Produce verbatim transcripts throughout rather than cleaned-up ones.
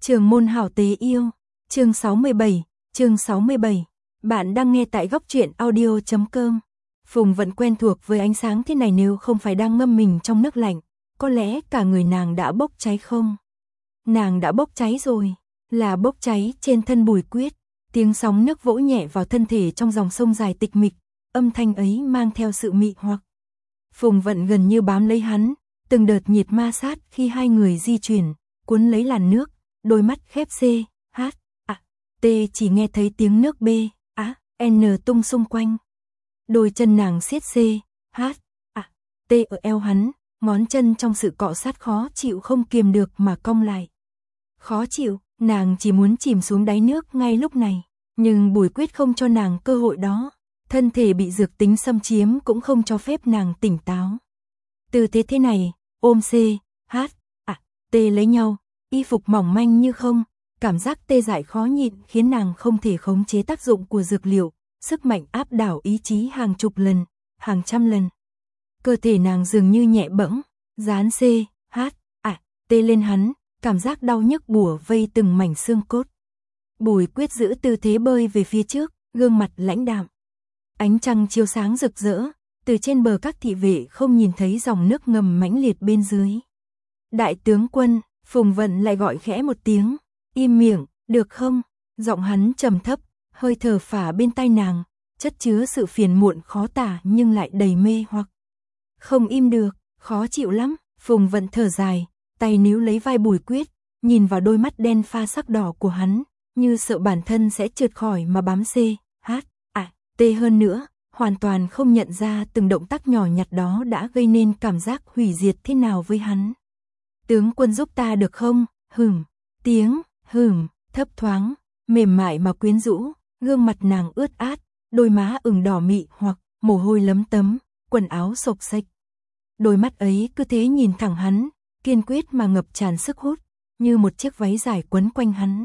Trường môn hảo tế yêu, chương sáu mươi bảy, chương sáu mươi bảy. Bạn đang nghe tại góc truyện audio chấm com. Phùng Vận quen thuộc với ánh sáng thế này, nếu không phải đang ngâm mình trong nước lạnh, có lẽ cả người nàng đã bốc cháy không? Nàng đã bốc cháy rồi, là bốc cháy trên thân Bùi Quyết. Tiếng sóng nước vỗ nhẹ vào thân thể trong dòng sông dài tịch mịch, âm thanh ấy mang theo sự mị hoặc. Phùng Vận gần như bám lấy hắn, từng đợt nhiệt ma sát khi hai người di chuyển, cuốn lấy làn nước, đôi mắt khép C, H, A, T chỉ nghe thấy tiếng nước B, A, N tung xung quanh. Đôi chân nàng siết C, H, A, T ở eo hắn, ngón chân trong sự cọ sát khó chịu không kiềm được mà cong lại. Khó chịu, nàng chỉ muốn chìm xuống đáy nước ngay lúc này, nhưng Bùi Quyết không cho nàng cơ hội đó. Thân thể bị dược tính xâm chiếm cũng không cho phép nàng tỉnh táo. Tư thế thế này, ôm C, H, A, T lấy nhau, y phục mỏng manh như không, cảm giác tê dại khó nhịn khiến nàng không thể khống chế tác dụng của dược liệu, sức mạnh áp đảo ý chí hàng chục lần, hàng trăm lần. Cơ thể nàng dường như nhẹ bẫng, dán C, H, A, T lên hắn, cảm giác đau nhức bủa vây từng mảnh xương cốt. Bùi Quyết giữ tư thế bơi về phía trước, gương mặt lãnh đạm. Ánh trăng chiếu sáng rực rỡ, từ trên bờ các thị vệ không nhìn thấy dòng nước ngầm mãnh liệt bên dưới. Đại tướng quân, Phùng Vận lại gọi khẽ một tiếng, im miệng, được không? Giọng hắn trầm thấp, hơi thở phả bên tai nàng, chất chứa sự phiền muộn khó tả nhưng lại đầy mê hoặc. Không im được, khó chịu lắm. Phùng Vận thở dài, tay níu lấy vai Bùi Quyết, nhìn vào đôi mắt đen pha sắc đỏ của hắn, như sợ bản thân sẽ trượt khỏi mà bám C, H, A, T hơn nữa, hoàn toàn không nhận ra từng động tác nhỏ nhặt đó đã gây nên cảm giác hủy diệt thế nào với hắn. Tướng quân giúp ta được không? Hửm, tiếng, hửm, thấp thoáng, mềm mại mà quyến rũ, gương mặt nàng ướt át, đôi má ửng đỏ mị hoặc mồ hôi lấm tấm, quần áo xộc xệch. Đôi mắt ấy cứ thế nhìn thẳng hắn, kiên quyết mà ngập tràn sức hút, như một chiếc váy dài quấn quanh hắn.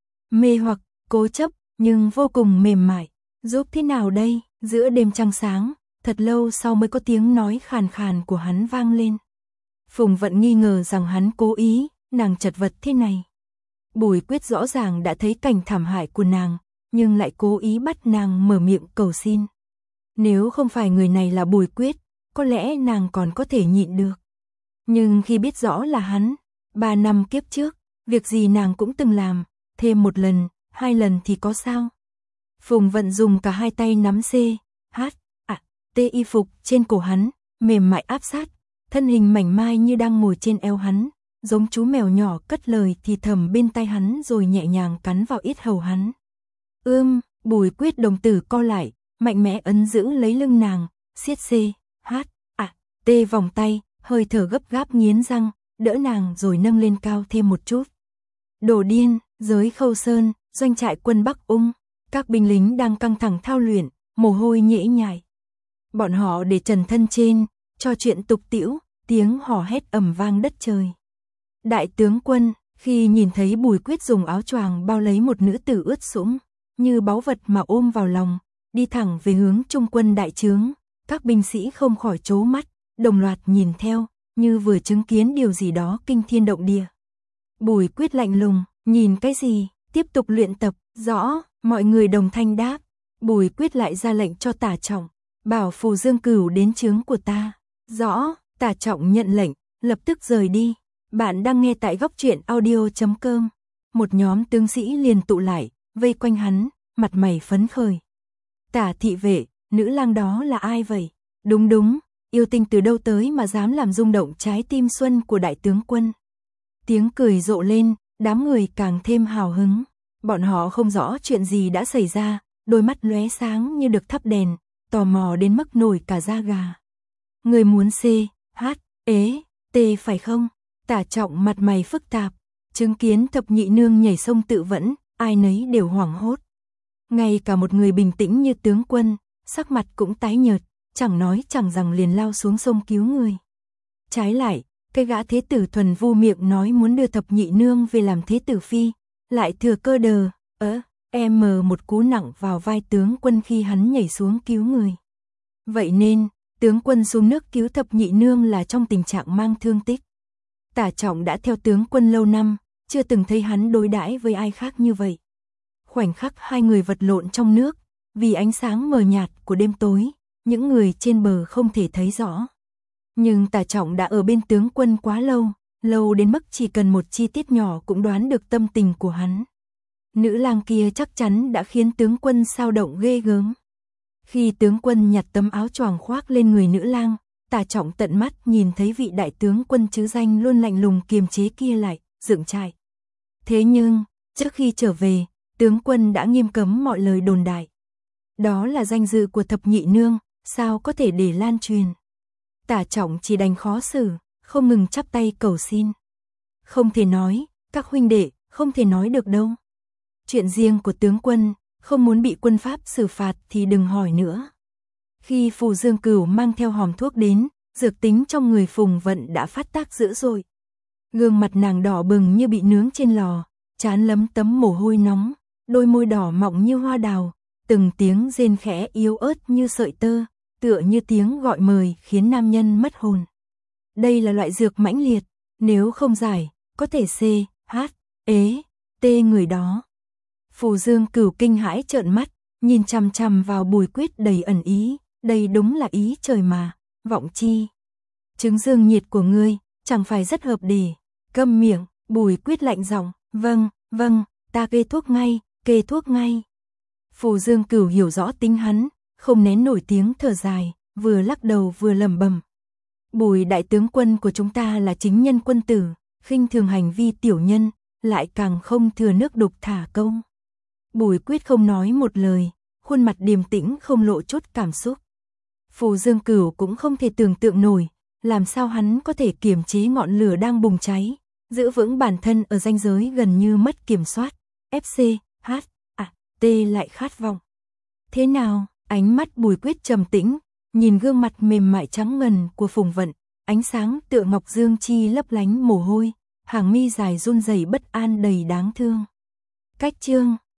Mê hoặc, cố chấp, nhưng vô cùng mềm mại. Giúp thế nào đây? Giữa đêm trăng sáng, thật lâu sau mới có tiếng nói khàn khàn của hắn vang lên. Phùng Vận nghi ngờ rằng hắn cố ý, nàng chật vật thế này. Bùi Quyết rõ ràng đã thấy cảnh thảm hại của nàng, nhưng lại cố ý bắt nàng mở miệng cầu xin. Nếu không phải người này là Bùi Quyết, có lẽ nàng còn có thể nhịn được. Nhưng khi biết rõ là hắn, ba năm kiếp trước, việc gì nàng cũng từng làm, thêm một lần, hai lần thì có sao? Phùng Vận dùng cả hai tay nắm C, H, A, T y phục trên cổ hắn, mềm mại áp sát, thân hình mảnh mai như đang ngồi trên eo hắn, giống chú mèo nhỏ cất lời thì thầm bên tai hắn rồi nhẹ nhàng cắn vào yết hầu hắn. Ưm, Bùi Quyết đồng tử co lại, mạnh mẽ ấn giữ lấy lưng nàng, siết C, H, A, T vòng tay, hơi thở gấp gáp nghiến răng, đỡ nàng rồi nâng lên cao thêm một chút. Đồ điên, giới Khâu Sơn, doanh trại quân Bắc Ung. Các binh lính đang căng thẳng thao luyện, mồ hôi nhễ nhại. Bọn họ để trần thân trên, trò chuyện tục tĩu, tiếng hò hét ầm vang đất trời. Đại tướng quân, khi nhìn thấy Bùi Quyết dùng áo choàng bao lấy một nữ tử ướt sũng, như báu vật mà ôm vào lòng, đi thẳng về hướng trung quân đại trướng, các binh sĩ không khỏi trố mắt, đồng loạt nhìn theo, như vừa chứng kiến điều gì đó kinh thiên động địa. Bùi Quyết lạnh lùng, nhìn cái gì, tiếp tục luyện tập, rõ. Mọi người đồng thanh đáp. Bùi Quyết lại ra lệnh cho Tả Trọng, bảo Phù Dương Cửu đến trướng của ta. Rõ. Tả Trọng nhận lệnh, lập tức rời đi. Bạn đang nghe tại góc truyện audio chấm com. Một nhóm tướng sĩ liền tụ lại, vây quanh hắn, mặt mày phấn khởi. Tả thị vệ, nữ lang đó là ai vậy? Đúng đúng, yêu tinh từ đâu tới mà dám làm rung động trái tim xuân của đại tướng quân. Tiếng cười rộ lên, đám người càng thêm hào hứng. Bọn họ không rõ chuyện gì đã xảy ra, đôi mắt lóe sáng như được thắp đèn, tò mò đến mức nổi cả da gà. Người muốn C, H, ế, T phải không? Tả Trọng mặt mày phức tạp, chứng kiến thập nhị nương nhảy sông tự vẫn, ai nấy đều hoảng hốt. Ngay cả một người bình tĩnh như tướng quân, sắc mặt cũng tái nhợt, chẳng nói chẳng rằng liền lao xuống sông cứu người. Trái lại, cái gã thế tử thuần vu miệng nói muốn đưa thập nhị nương về làm thế tử phi, lại thừa cơ đờ, ớ, em mờ một cú nặng vào vai tướng quân khi hắn nhảy xuống cứu người. Vậy nên, tướng quân xuống nước cứu thập nhị nương là trong tình trạng mang thương tích. Tả Trọng đã theo tướng quân lâu năm, chưa từng thấy hắn đối đãi với ai khác như vậy. Khoảnh khắc hai người vật lộn trong nước, vì ánh sáng mờ nhạt của đêm tối, những người trên bờ không thể thấy rõ. Nhưng Tả Trọng đã ở bên tướng quân quá lâu, lâu đến mức chỉ cần một chi tiết nhỏ cũng đoán được tâm tình của hắn. Nữ lang kia chắc chắn đã khiến tướng quân xao động ghê gớm. Khi tướng quân nhặt tấm áo choàng khoác lên người nữ lang, Tả Trọng tận mắt nhìn thấy vị đại tướng quân chứ danh luôn lạnh lùng kiềm chế kia lại, dựng trại. Thế nhưng, trước khi trở về, tướng quân đã nghiêm cấm mọi lời đồn đại. Đó là danh dự của thập nhị nương, sao có thể để lan truyền. Tả Trọng chỉ đành khó xử, không ngừng chắp tay cầu xin. Không thể nói, các huynh đệ, không thể nói được đâu. Chuyện riêng của tướng quân, không muốn bị quân pháp xử phạt thì đừng hỏi nữa. Khi Phù Dương Cửu mang theo hòm thuốc đến, dược tính trong người Phùng Vận đã phát tác dữ dội. Gương mặt nàng đỏ bừng như bị nướng trên lò, trán lấm tấm mồ hôi nóng, đôi môi đỏ mọng như hoa đào, từng tiếng rên khẽ yếu ớt như sợi tơ, tựa như tiếng gọi mời khiến nam nhân mất hồn. Đây là loại dược mãnh liệt, nếu không giải, có thể C, H, ế, T người đó. Phù Dương Cửu kinh hãi trợn mắt, nhìn chằm chằm vào Bùi Quyết đầy ẩn ý, đây đúng là ý trời mà, vọng chi. Chứng dương nhiệt của ngươi, chẳng phải rất hợp để. Câm miệng, Bùi Quyết lạnh giọng, vâng, vâng, ta kê thuốc ngay, kê thuốc ngay. Phù Dương Cửu hiểu rõ tính hắn, không nén nổi tiếng thở dài, vừa lắc đầu vừa lẩm bẩm. Bùi đại tướng quân của chúng ta là chính nhân quân tử, khinh thường hành vi tiểu nhân, lại càng không thừa nước đục thả câu. Bùi Quyết không nói một lời, khuôn mặt điềm tĩnh không lộ chút cảm xúc. Phù Dương Cửu cũng không thể tưởng tượng nổi, làm sao hắn có thể kiềm chế ngọn lửa đang bùng cháy, giữ vững bản thân ở ranh giới gần như mất kiểm soát. ép xê, H, A, T lại khát vọng. Thế nào? Ánh mắt Bùi Quyết trầm tĩnh, nhìn gương mặt mềm mại trắng ngần của Phùng Vận, ánh sáng tựa ngọc dương chi lấp lánh mồ hôi, hàng mi dài run rẩy bất an đầy đáng thương. Cách chương